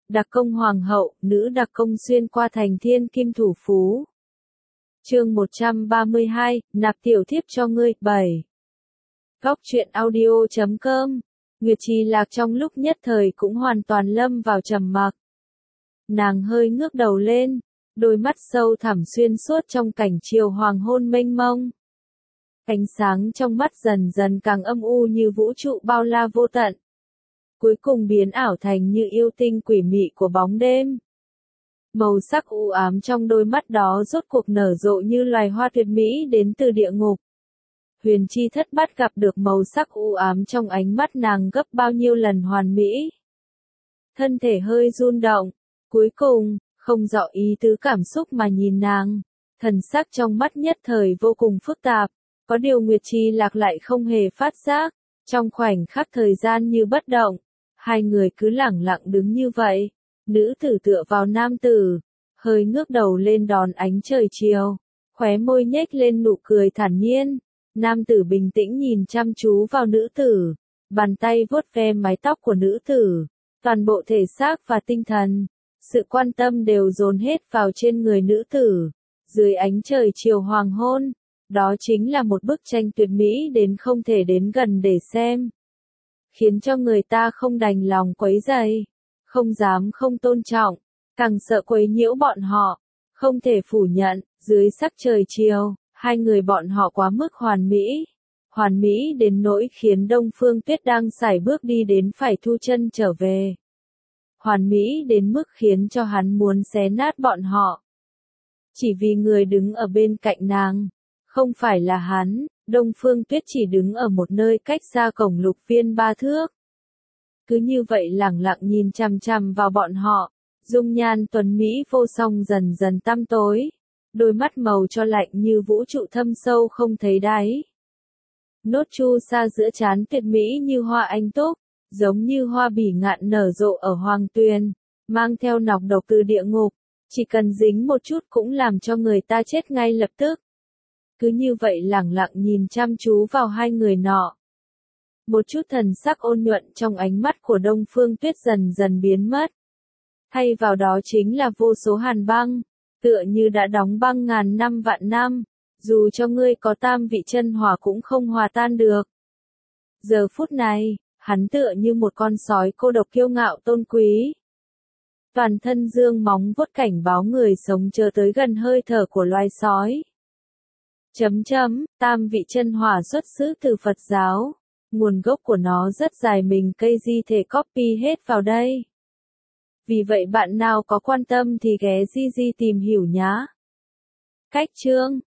Đặc công hoàng hậu, nữ đặc công xuyên qua thành thiên kim thủ phú. Chương 132, nạp tiểu thiếp cho ngươi, 7. Góc truyện audio.com. Nguyệt Trì Lạc trong lúc nhất thời cũng hoàn toàn lâm vào trầm mặc. Nàng hơi ngước đầu lên, đôi mắt sâu thẳm xuyên suốt trong cảnh chiều hoàng hôn mênh mông. Ánh sáng trong mắt dần dần càng âm u như vũ trụ bao la vô tận. Cuối cùng biến ảo thành như yêu tinh quỷ mị của bóng đêm. Màu sắc u ám trong đôi mắt đó rốt cuộc nở rộ như loài hoa tuyệt mỹ đến từ địa ngục. Huyền Chi Thất bắt gặp được màu sắc u ám trong ánh mắt nàng gấp bao nhiêu lần hoàn mỹ. Thân thể hơi run động, cuối cùng, không rõ ý tứ cảm xúc mà nhìn nàng. Thần sắc trong mắt nhất thời vô cùng phức tạp, có điều Nguyệt Trì Lạc lại không hề phát giác. Trong khoảnh khắc thời gian như bất động, hai người cứ lẳng lặng đứng như vậy. Nữ tử tựa vào nam tử, hơi ngước đầu lên đón ánh trời chiều, khóe môi nhếch lên nụ cười thản nhiên. Nam tử bình tĩnh nhìn chăm chú vào nữ tử, bàn tay vuốt ve mái tóc của nữ tử, toàn bộ thể xác và tinh thần, sự quan tâm đều dồn hết vào trên người nữ tử. Dưới ánh trời chiều hoàng hôn, đó chính là một bức tranh tuyệt mỹ đến không thể đến gần để xem, khiến cho người ta không đành lòng quấy rầy, không dám không tôn trọng, càng sợ quấy nhiễu bọn họ. Không thể phủ nhận, dưới sắc trời chiều, hai người bọn họ quá mức hoàn mỹ đến nỗi khiến Đông Phương Tuyết đang sải bước đi đến phải thu chân trở về. Hoàn mỹ đến mức khiến cho hắn muốn xé nát bọn họ. Chỉ vì người đứng ở bên cạnh nàng, không phải là hắn. Đông Phương Tuyết chỉ đứng ở một nơi cách xa cổng Lục Viên 3 thước. Cứ như vậy lẳng lặng nhìn chằm chằm vào bọn họ, dung nhan tuấn mỹ vô song dần dần tăm tối, đôi mắt màu cho lạnh như vũ trụ thâm sâu không thấy đáy. Nốt chu sa giữa trán tuyệt mỹ như hoa anh túc, giống như hoa bỉ ngạn nở rộ ở hoàng tuyền, mang theo nọc độc từ địa ngục, chỉ cần dính một chút cũng làm cho người ta chết ngay lập tức. Cứ như vậy lẳng lặng nhìn chăm chú vào hai người nọ. Một chút thần sắc ôn nhuận trong ánh mắt của Đông Phương Tuyết dần dần biến mất. Thay vào đó chính là vô số hàn băng, tựa như đã đóng băng ngàn năm vạn năm, dù cho ngươi có tam vị chân hỏa cũng không hòa tan được. Giờ phút này, hắn tựa như một con sói cô độc kiêu ngạo tôn quý. Toàn thân dương móng vuốt cảnh báo người sống chờ tới gần hơi thở của loài sói. Tam vị chân hỏa xuất xứ từ Phật giáo. Nguồn gốc của nó rất dài, mình cây di thể copy hết vào đây. Vì vậy bạn nào có quan tâm thì ghé di tìm hiểu nhá. Cách chương